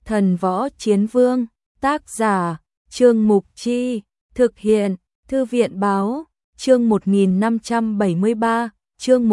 Thần Võ Chiến Vương, tác giả, Trương Mục Chi, thực hiện, Thư viện Báo, chương 1573, chương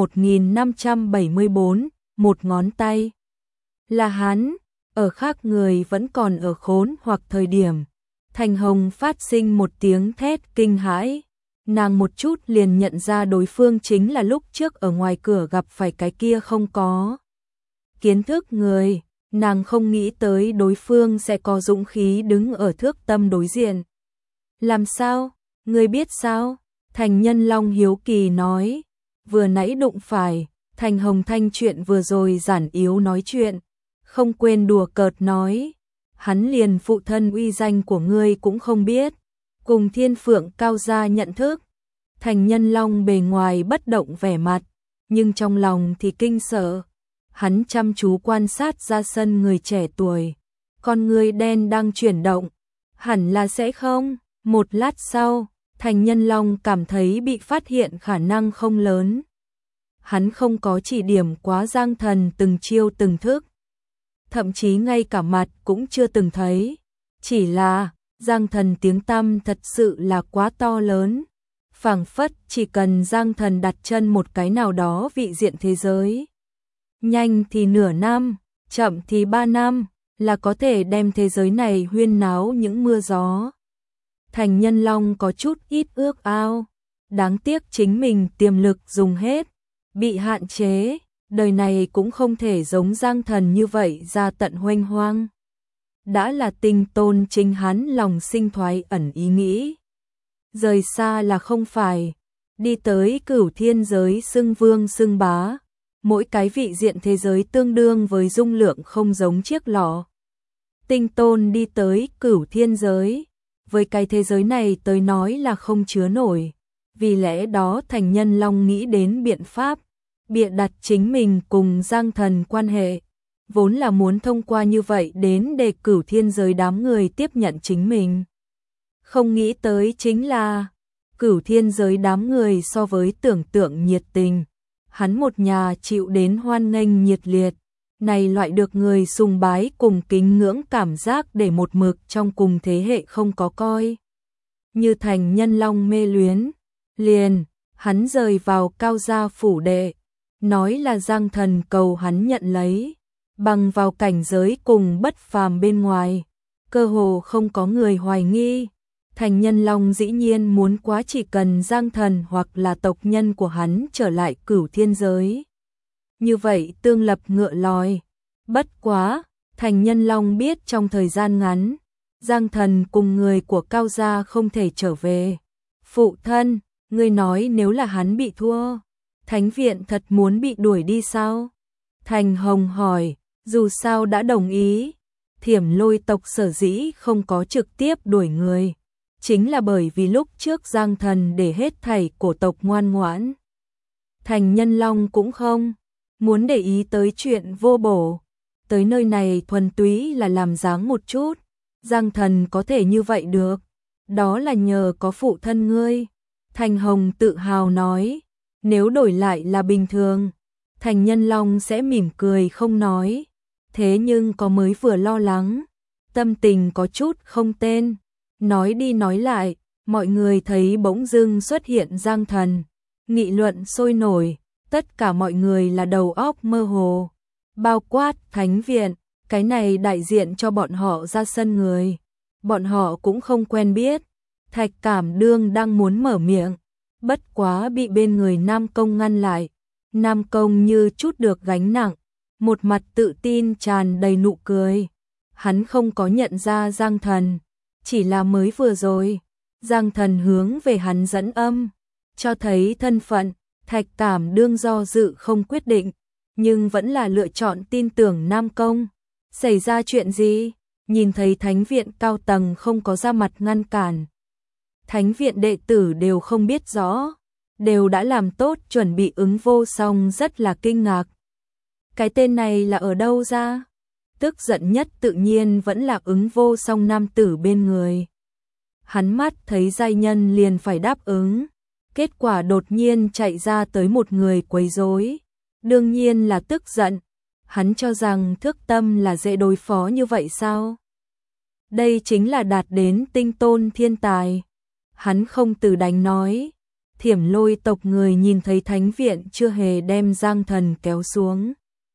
1574, một ngón tay. Là hắn, ở khác người vẫn còn ở khốn hoặc thời điểm. Thành Hồng phát sinh một tiếng thét kinh hãi. Nàng một chút liền nhận ra đối phương chính là lúc trước ở ngoài cửa gặp phải cái kia không có kiến thức người. Nàng không nghĩ tới đối phương sẽ có dũng khí đứng ở thước tâm đối diện. Làm sao? Ngươi biết sao? Thành Nhân Long hiếu kỳ nói. Vừa nãy đụng phải, Thành Hồng thanh chuyện vừa rồi giản yếu nói chuyện. Không quên đùa cợt nói. Hắn liền phụ thân uy danh của ngươi cũng không biết. Cùng Thiên Phượng Cao gia nhận thức. Thành Nhân Long bề ngoài bất động vẻ mặt, nhưng trong lòng thì kinh sợ. Hắn chăm chú quan sát ra sân người trẻ tuổi. Con người đen đang chuyển động. Hẳn là sẽ không. Một lát sau, Thành Nhân Long cảm thấy bị phát hiện khả năng không lớn. Hắn không có chỉ điểm quá Giang Thần từng chiêu từng thức. Thậm chí ngay cả mặt cũng chưa từng thấy. Chỉ là, Giang Thần tiếng tăm thật sự là quá to lớn. Phảng phất chỉ cần Giang Thần đặt chân một cái nào đó vị diện thế giới. Nhanh thì nửa năm, chậm thì 3 năm, là có thể đem thế giới này huyên náo những mưa gió. Thành Nhân Long có chút ít ước ao. Đáng tiếc chính mình tiềm lực dùng hết. Bị hạn chế, đời này cũng không thể giống Giang Thần như vậy ra tận huênh hoang. Đã là tinh tôn chính hắn lòng sinh thoái ẩn ý nghĩ. Rời xa là không phải, đi tới Cửu Thiên giới xưng vương xưng bá, mỗi cái vị diện thế giới tương đương với dung lượng không giống chiếc lọ. Tinh tôn đi tới Cửu Thiên giới, với cái thế giới này tới nói là không chứa nổi, vì lẽ đó Thành Nhân Long nghĩ đến biện pháp, bịa đặt chính mình cùng Giang Thần quan hệ, vốn là muốn thông qua như vậy đến để Cửu Thiên giới đám người tiếp nhận chính mình. Không nghĩ tới chính là Cửu Thiên giới đám người so với tưởng tượng nhiệt tình, hắn một nhà chịu đến hoan nghênh nhiệt liệt, này loại được người sùng bái cùng kính ngưỡng cảm giác để một mực trong cùng thế hệ không có coi. Như Thành Nhân Long mê luyến, liền, hắn rời vào Cao gia phủ đệ, nói là Giang Thần cầu hắn nhận lấy, bằng vào cảnh giới cùng bất phàm bên ngoài, cơ hồ không có người hoài nghi. Thành Nhân Long dĩ nhiên muốn quá chỉ cần Giang Thần hoặc là tộc nhân của hắn trở lại Cửu Thiên giới. Như vậy tương lập ngựa lòi. Bất quá, Thành Nhân Long biết trong thời gian ngắn, Giang Thần cùng người của Cao gia không thể trở về. Phụ thân, ngươi nói nếu là hắn bị thua, Thánh viện thật muốn bị đuổi đi sao? Thành Hồng hỏi, dù sao đã đồng ý, Thiểm Lôi tộc sở dĩ không có trực tiếp đuổi người. Chính là bởi vì lúc trước Giang Thần để hết thảy cổ tộc ngoan ngoãn. Thành Nhân Long cũng không muốn để ý tới chuyện vô bổ. Tới nơi này thuần túy là làm dáng một chút. Giang Thần có thể như vậy được. Đó là nhờ có phụ thân ngươi. Thành Hồng tự hào nói. Nếu đổi lại là bình thường, Thành Nhân Long sẽ mỉm cười không nói. Thế nhưng có mới vừa lo lắng. Tâm tình có chút không tên. Nói đi nói lại, mọi người thấy bỗng dưng xuất hiện Giang Thần. Nghị luận sôi nổi, tất cả mọi người là đầu óc mơ hồ. Bao quát Thánh viện, cái này đại diện cho bọn họ ra sân người. Bọn họ cũng không quen biết. Thạch Cảm Đương đang muốn mở miệng, bất quá bị bên người Nam Công ngăn lại. Nam Công như chút được gánh nặng, một mặt tự tin tràn đầy nụ cười. Hắn không có nhận ra Giang Thần. Chỉ là mới vừa rồi, Giang Thần hướng về hắn dẫn âm, cho thấy thân phận. Thạch Cảm Đương do dự không quyết định, nhưng vẫn là lựa chọn tin tưởng Nam Công. Xảy ra chuyện gì? Nhìn thấy Thánh viện cao tầng không có ra mặt ngăn cản. Thánh viện đệ tử đều không biết rõ, đều đã làm tốt chuẩn bị ứng vô song rất là kinh ngạc. Cái tên này là ở đâu ra? Tức giận nhất tự nhiên vẫn là ứng vô song nam tử bên người. Hắn mắt thấy giai nhân liền phải đáp ứng. Kết quả đột nhiên chạy ra tới một người quấy rối. Đương nhiên là tức giận. Hắn cho rằng Thước Tâm là dễ đối phó như vậy sao? Đây chính là đạt đến tinh tôn thiên tài. Hắn không từ đánh nói. Thiểm Lôi tộc người nhìn thấy thánh viện chưa hề đem Giang Thần kéo xuống.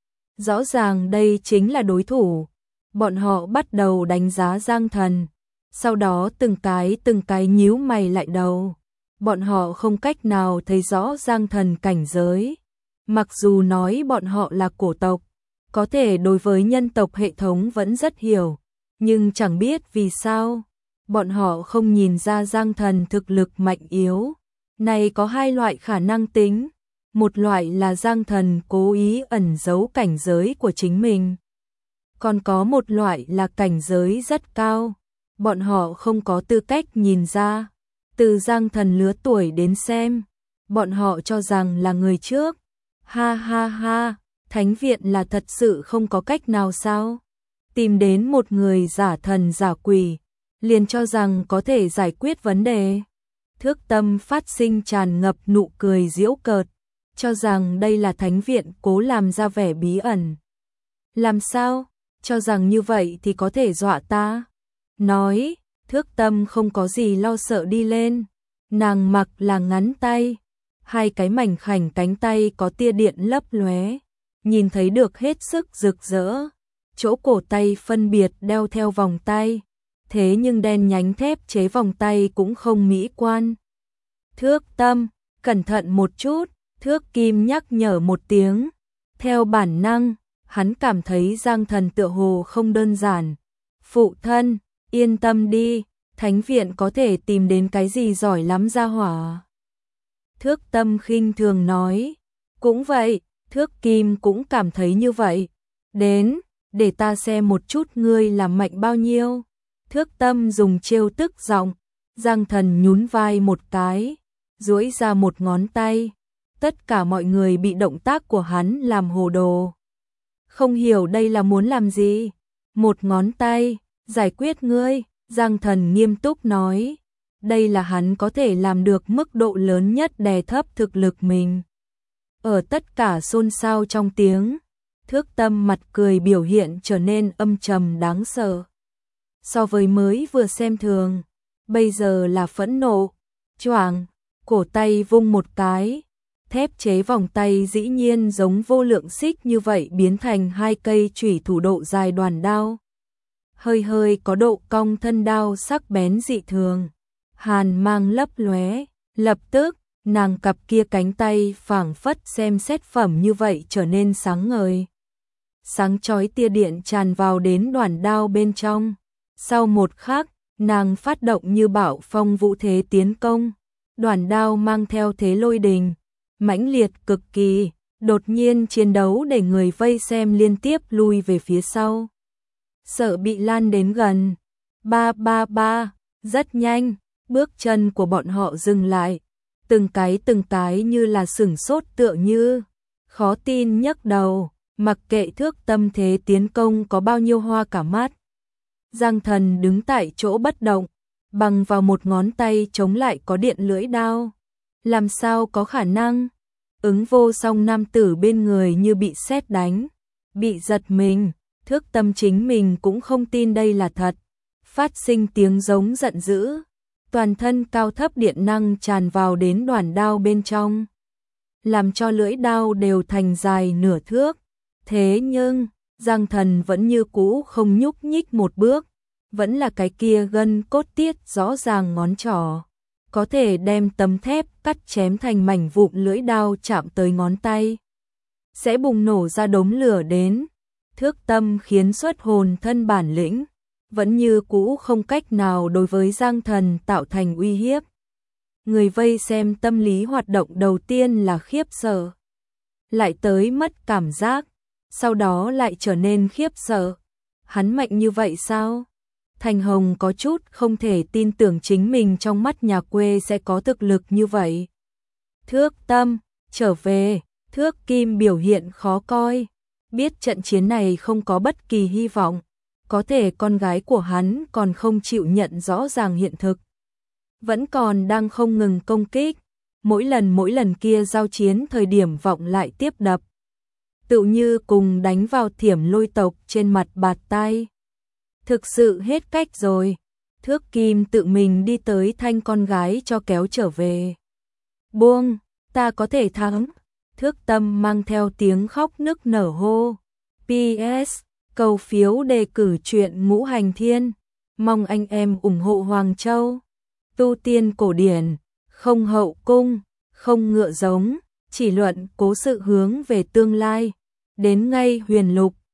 Rõ ràng đây chính là đối thủ. Bọn họ bắt đầu đánh giá Giang Thần. Sau đó từng cái nhíu mày lại đầu. Bọn họ không cách nào thấy rõ Giang Thần cảnh giới. Mặc dù nói bọn họ là cổ tộc, có thể đối với nhân tộc hệ thống vẫn rất hiểu, nhưng chẳng biết vì sao, bọn họ không nhìn ra Giang Thần thực lực mạnh yếu. Này có hai loại khả năng tính, một loại là Giang Thần cố ý ẩn giấu cảnh giới của chính mình. Còn có một loại là cảnh giới rất cao, bọn họ không có tư cách nhìn ra. Từ Giang Thần lứa tuổi đến xem, bọn họ cho rằng là người trước. Ha ha ha, thánh viện là thật sự không có cách nào sao? Tìm đến một người giả thần giả quỷ, liền cho rằng có thể giải quyết vấn đề. Thước Tâm phát sinh tràn ngập nụ cười giễu cợt, cho rằng đây là thánh viện cố làm ra vẻ bí ẩn. Làm sao? Cho rằng như vậy thì có thể dọa ta? Nói, Thước Tâm không có gì lo sợ đi lên. Nàng mặc là ngắn tay, hai cái mảnh khảnh cánh tay có tia điện lấp lóe, nhìn thấy được hết sức rực rỡ. Chỗ cổ tay phân biệt đeo theo vòng tay, thế nhưng đen nhánh thép chế vòng tay cũng không mỹ quan. Thước Tâm, cẩn thận một chút, Thước Kim nhắc nhở một tiếng. Theo bản năng, hắn cảm thấy Giang Thần tựa hồ không đơn giản. Phụ thân, yên tâm đi, thánh viện có thể tìm đến cái gì giỏi lắm ra hỏa. Thước Tâm khinh thường nói. Cũng vậy, Thước Kim cũng cảm thấy như vậy. Đến, để ta xem một chút ngươi làm mạnh bao nhiêu. Thước Tâm dùng trêu tức giọng. Giang Thần nhún vai một cái, duỗi ra một ngón tay. Tất cả mọi người bị động tác của hắn làm hồ đồ. Không hiểu đây là muốn làm gì. Một ngón tay, giải quyết ngươi. Giang Thần nghiêm túc nói. Đây là hắn có thể làm được mức độ lớn nhất đè thấp thực lực mình. Ở tất cả xôn xao trong tiếng, Thước Tâm mặt cười biểu hiện trở nên âm trầm đáng sợ. So với mới vừa xem thường, bây giờ là phẫn nộ. Choảng, cổ tay vung một cái, thép chế vòng tay dĩ nhiên giống vô lượng xích như vậy biến thành hai cây chủy thủ độ dài đoàn đao. Hơi hơi có độ cong thân đao sắc bén dị thường, hàn mang lấp lóe, lập tức, nàng cặp kia cánh tay phảng phất xem xét phẩm như vậy trở nên sáng ngời. Sáng chói tia điện tràn vào đến đoàn đao bên trong. Sau một khắc, nàng phát động như bão phong vũ thế tiến công. Đoàn đao mang theo thế lôi đình, mãnh liệt cực kỳ, đột nhiên chiến đấu để người vây xem liên tiếp lui về phía sau. Sợ bị lan đến gần. Ba ba ba, rất nhanh, bước chân của bọn họ dừng lại. Từng cái như là sửng sốt tựa như. Khó tin nhấc đầu, mặc kệ Thước Tâm thế tiến công có bao nhiêu hoa cả mắt. Giang Thần đứng tại chỗ bất động, bằng vào một ngón tay chống lại có điện lưỡi đao. Làm sao có khả năng? Ứng Vô Song nam tử bên người như bị sét đánh, bị giật mình. Thước Tâm chính mình cũng không tin đây là thật, phát sinh tiếng giống giận dữ, toàn thân cao thấp điện năng tràn vào đến đoàn đao bên trong, làm cho lưỡi đao đều thành dài nửa thước. Thế nhưng, Giang Thần vẫn như cũ không nhúc nhích một bước, vẫn là cái kia gân cốt tiết rõ ràng ngón trỏ, có thể đem tấm thép cắt chém thành mảnh vụn. Lưỡi đao chạm tới ngón tay, sẽ bùng nổ ra đốm lửa đến. Thước Tâm khiến xuất hồn thân bản lĩnh, vẫn như cũ không cách nào đối với Giang Thần tạo thành uy hiếp. Người vây xem tâm lý hoạt động đầu tiên là khiếp sợ, lại tới mất cảm giác, sau đó lại trở nên khiếp sợ. Hắn mạnh như vậy sao? Thành Hồng có chút không thể tin tưởng chính mình trong mắt nhà quê sẽ có thực lực như vậy. Thước Tâm, trở về. Thước Kim biểu hiện khó coi, biết trận chiến này không có bất kỳ hy vọng, có thể con gái của hắn còn không chịu nhận rõ ràng hiện thực, vẫn còn đang không ngừng công kích, mỗi lần kia giao chiến thời điểm vọng lại tiếp đập. tự như cùng đánh vào Thiểm Lôi tộc trên mặt bạt tay. Thực sự hết cách rồi. Thước Kim tự mình đi tới thanh con gái cho kéo trở về. Buông, ta có thể thắng. Thước Tâm mang theo tiếng khóc nức nở hô. PS, cầu phiếu đề cử truyện Ngũ Hành Thiên. Mong anh em ủng hộ Hoàng Châu. Tu tiên cổ điển, không hậu cung, không ngựa giống, chỉ luận cố sự hướng về tương lai. Đến ngay Huyền Lục.